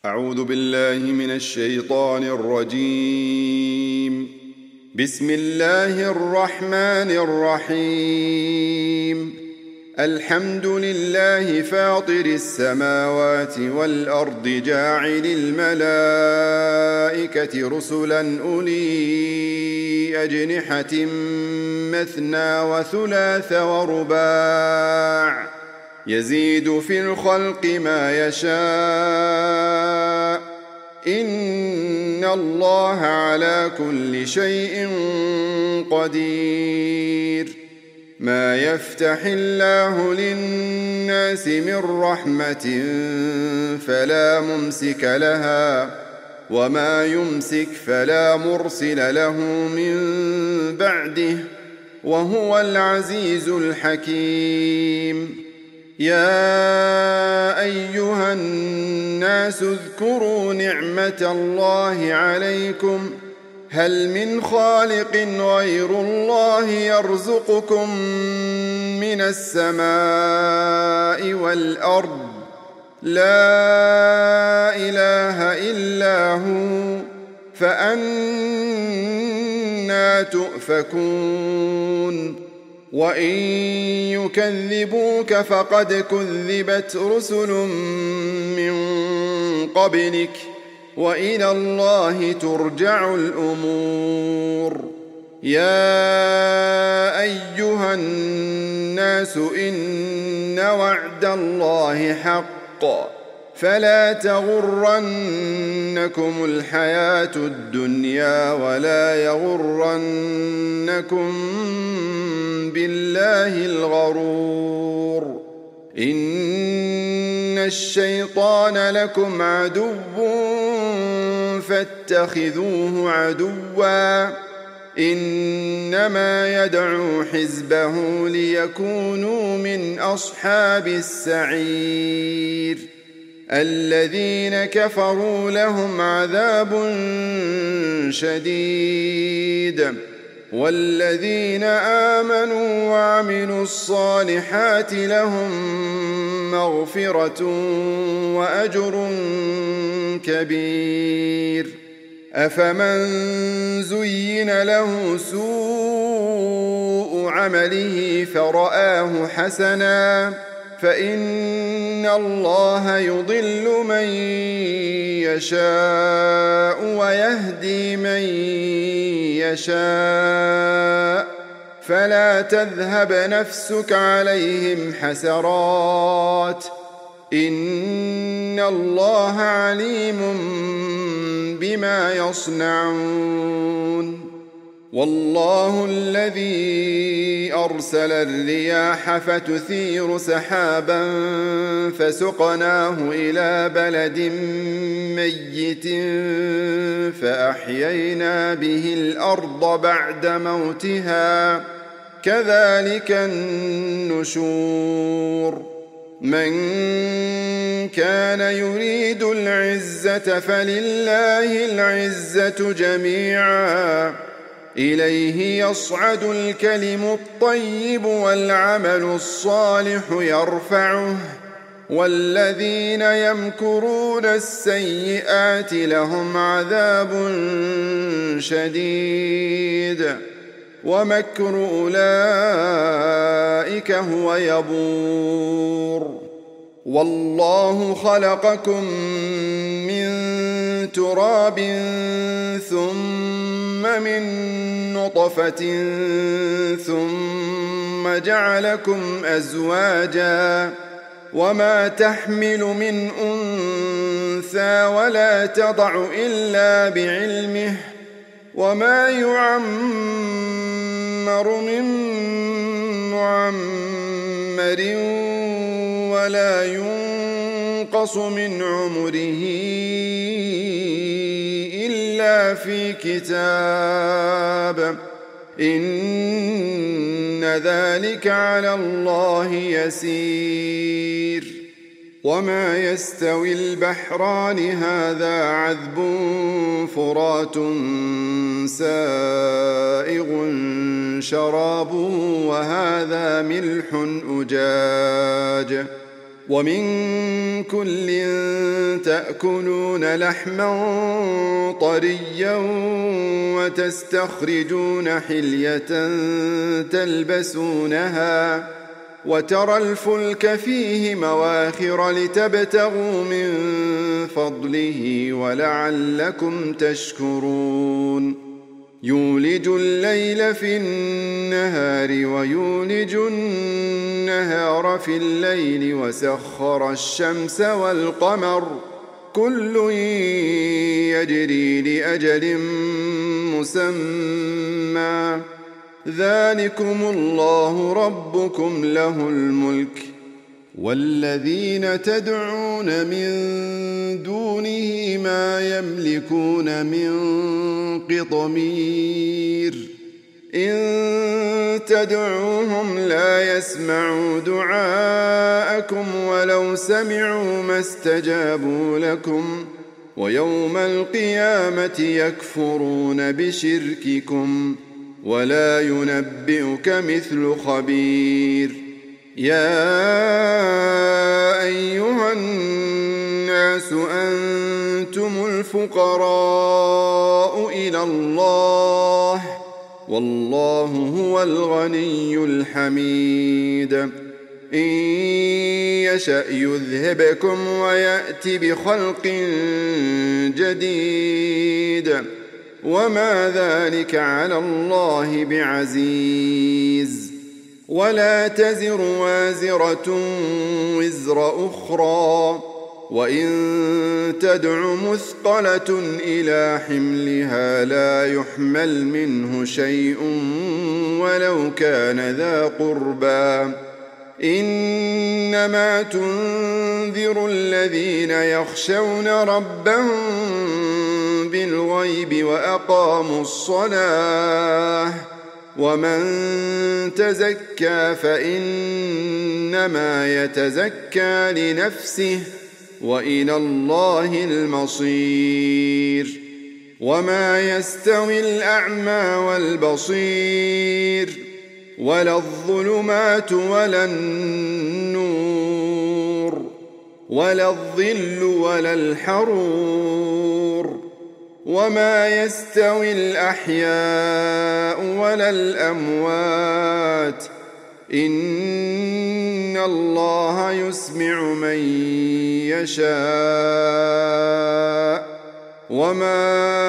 أعوذ بالله من الشيطان الرجيم. بسم الله الرحمن الرحيم. الحمد لله فاطر السماوات والأرض جاعل الملائكة رسلا أولي أجنحة مثنى وثلاث ورباع يزيد في الخلق ما يشاء إن الله على كل شيء قدير. ما يفتح الله للناس من رحمة فلا ممسك لها وما يمسك فلا مرسل له من بعده وهو العزيز الحكيم. يا أيها الناس اذكروا نعمة الله عليكم هل من خالق غير الله يرزقكم من السماء والأرض لا إله إلا هو فأنى تؤفكون. وإن يكذبوك فقد كذبت رسل من قبلك وإلى الله ترجع الأمور. يا أيها الناس إن وعد الله حق فلا تغرنكم الحياة الدنيا ولا يغرنكم بالله الغرور. إن الشيطان لكم عدو فاتخذوه عدوا إنما يدعو حزبه ليكونوا من أصحاب السعير. الذين كفروا لهم عذاب شديد والذين آمنوا وعملوا الصالحات لهم مغفرة وأجر كبير. أفمن زين له سوء عمله فرآه حسنا فإن الله يضل من يشاء ويهدي من يشاء فلا تذهب نفسك عليهم حسرات إن الله عليم بما يصنعون. والله الذي أرسل الرياح فتثير سحابا فسقناه إلى بلد ميت فأحيينا به الأرض بعد موتها كذلك النشور. من كان يريد العزة فلله العزة جميعا إليه يصعد الكلم الطيب والعمل الصالح يرفعه والذين يمكرون السيئات لهم عذاب شديد ومكر أولئك هو يبور. والله خلقكم من تراب ثم من نطفة ثم جعلكم أزواجا وما تحمل من أنثى ولا تضع إلا بعلمه وما يعمر من معمر ولا ينقص من عمره إلا في كتاب إن ذلك على الله يسير. وما يستوي البحران هذا عذب فرات سائغ شرابه وهذا ملح أجاج ومن كل تأكلون لحما طريا وتستخرجون حلية تلبسونها وترى الفلك فيه مواخر لتبتغوا من فضله ولعلكم تشكرون يولج الليل في النهار ويولج النهار في الليل وسخر الشمس والقمر كل يجري لأجل مسمى ذلكم الله ربكم له الملك والذين تدعون من دونه ما يملكون من قطمير إن تدعوهم لا يسمعوا دعاءكم ولو سمعوا ما استجابوا لكم ويوم القيامة يكفرون بشرككم ولا ينبئك مثل خبير يا أيها الناس أنتم الفقراء إلى الله والله هو الغني الحميد إن يشأ يذهبكم ويأتي بخلق جديد وما ذلك على الله بعزيز ولا تزر وازرة وزر أخرى وإن تدع مثقلة إلى حملها لا يحمل منه شيء ولو كان ذا قربى إنما تنذر الذين يخشون ربهم بالغيب وأقاموا الصلاة ومن تزكى فإنما يتزكى لنفسه وإلى الله المصير وما يستوي الأعمى والبصير ولا الظلمات ولا النور ولا الظل ولا الحرور وما يستوي الأحياء ولا الأموات إن الله يسمع من يشاء وما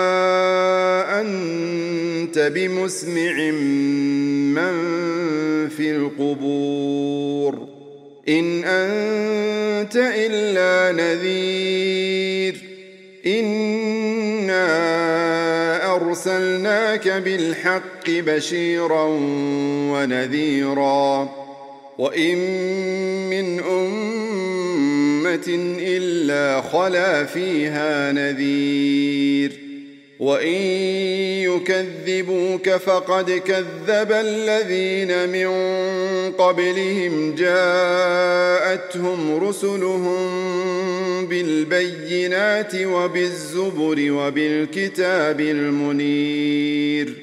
أنت بمسمع من في القبور إن أنت إلا نذير إنا أرسلناك بالحق بشيرا ونذيرا وإن من أمة إلا خلا فيها نذير وإن يكذبوك فقد كذب الذين من قبلهم جاءتهم رسلهم بالبينات وبالزبر وبالكتاب المنير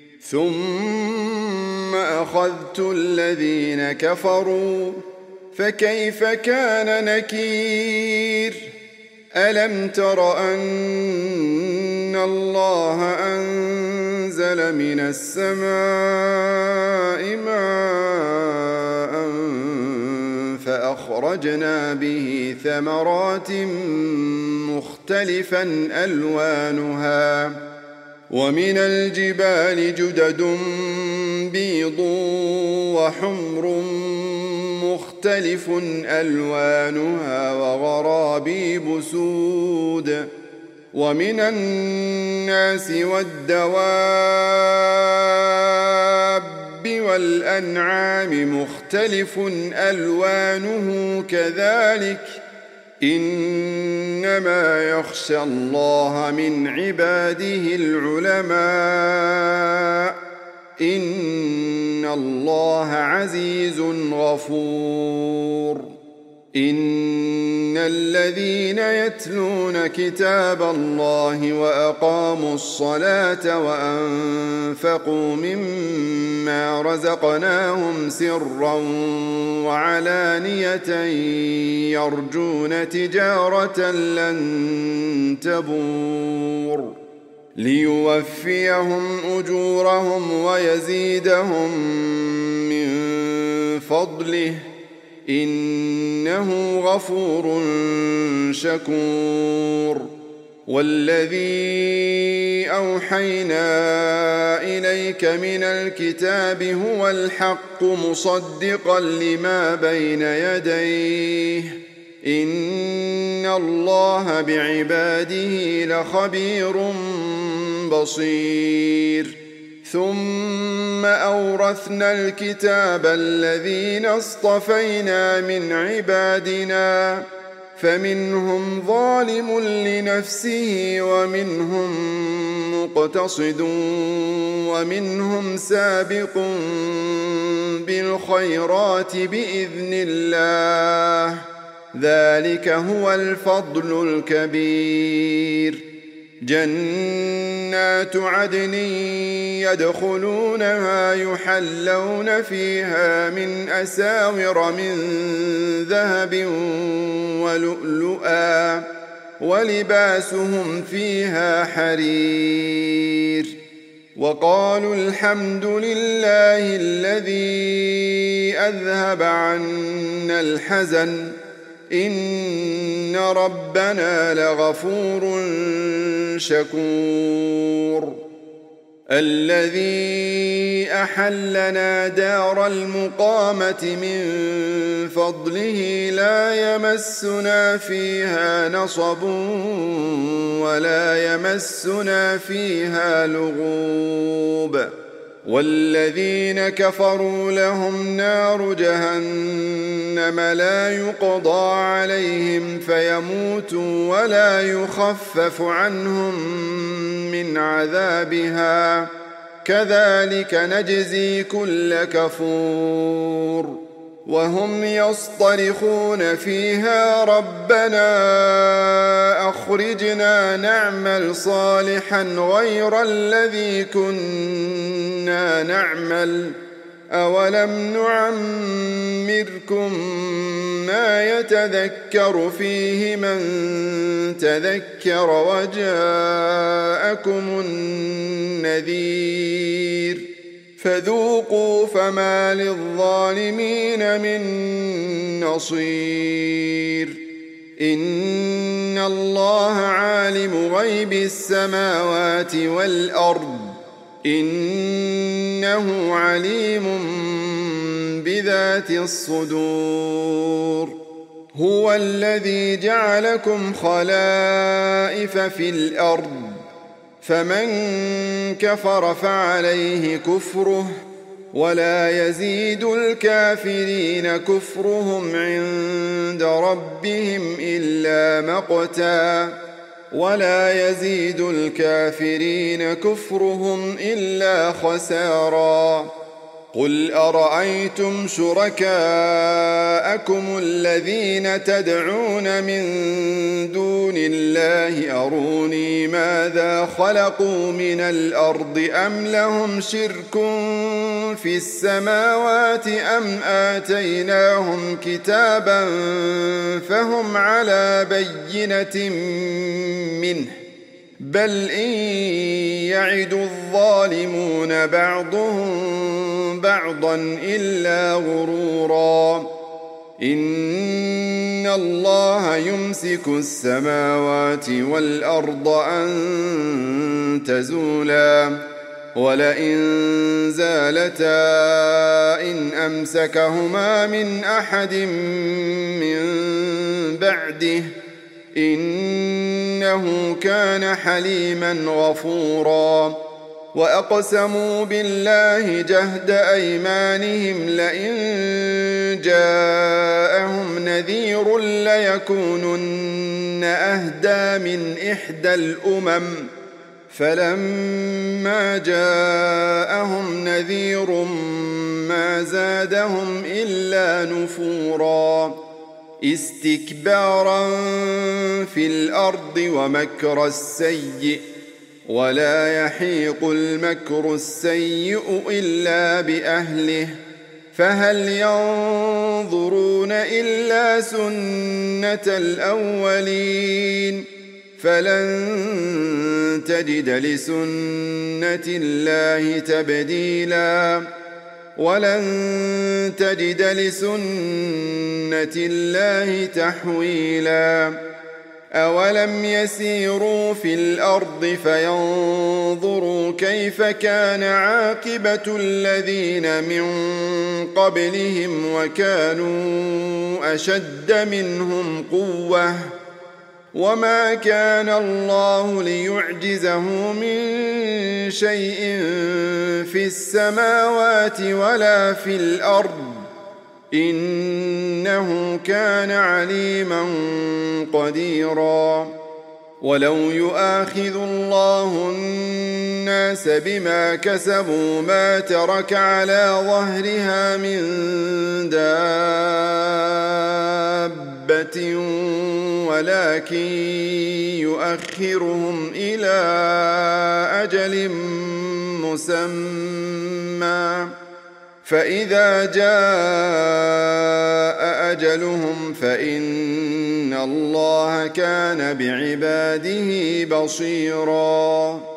ثم أخذت الذين كفروا فكيف كان نكير ألم تر أن الله أنزل من السماء ماء فأخرجنا به ثمرات مختلفا ألوانها ومن الجبال جدد بيض وحمر مختلف ألوانها وغرابيب سود ومن الناس والدواب والأنعام مختلف ألوانه كذلك إنما يخشى الله من عباده العلماء إن الله عزيز غفور إن الذين يتلون كتاب الله وأقاموا الصلاة وأنفقوا مما رزقناهم سرا وعلانية يرجون تجارة لن تبور ليوفيهم أجورهم ويزيدهم من فضله إنه غفور شكور والذي أوحينا إليك من الكتاب هو الحق مصدقا لما بين يديه إن الله بعباده لخبير بصير ثم أورثنا الكتاب الذين اصطفينا من عبادنا فمنهم ظالم لنفسه ومنهم مقتصد ومنهم سابق بالخيرات بإذن الله ذلك هو الفضل الكبير جنات عدن يدخلونها يحلون فيها من أساور من ذهب ولؤلؤا ولباسهم فيها حرير وقالوا الحمد لله الذي أذهب عنا الحزن إن ربنا لغفور شكور الذي أحلنا دار المقامة من فضله لا يمسنا فيها نصب ولا يمسنا فيها لغوب والذين كفروا لهم نار جهنم لا يقضى عليهم فيموتوا ولا يخفف عنهم من عذابها كذلك نجزي كل كفور وهم يصطرخون فيها ربنا أخرجنا نعمل صالحا غير الذي كنا نعمل أولم نعمركم ما يتذكر فيه من تذكر وجاءكم النذير فذوقوا فما للظالمين من نصير إن الله عالم غيب السماوات والأرض إنه عليم بذات الصدور هو الذي جعلكم خلائف في الأرض فمن كفر فعليه كفره ولا يزيد الكافرين كفرهم عند ربهم إلا مقتا ولا يزيد الكافرين كفرهم إلا خسارا قل أرأيتم شركاءكم الذين تدعون من دون الله أروني ماذا خلقوا من الأرض أم لهم شرك في السماوات أم آتيناهم كتابا فهم على بينة منه بل إن يعد الظالمون بعضهم بعضا إلا غرورا إن الله يمسك السماوات والأرض أن تزولا ولئن زالتا إن أمسكهما من أحد من بعده إنه كان حليما غفورا وأقسموا بالله جهد أيمانهم لئن جاءهم نذير ليكونن أهدى من إحدى الأمم فلما جاءهم نذير ما زادهم إلا نفورا استكبارا في الأرض ومكر السيء ولا يحيق المكر السيء إلا بأهله فهل ينظرون إلا سنة الأولين فلن تجد لسنة الله تبديلا ولن تجد لسنة الله تحويلا أولم يسيروا في الأرض فينظروا كيف كان عاقبة الذين من قبلهم وكانوا أشد منهم قوة وما كان الله ليعجزه من شيء في السماوات ولا في الأرض إنه كان عليما قديرا ولو يؤاخذ الله الناس بما كسبوا ما ترك على ظهرها من دابة ولكن يؤخرهم إلى أجل مسمى فإذا جاء أجلهم فإن الله كان بعباده بصيراً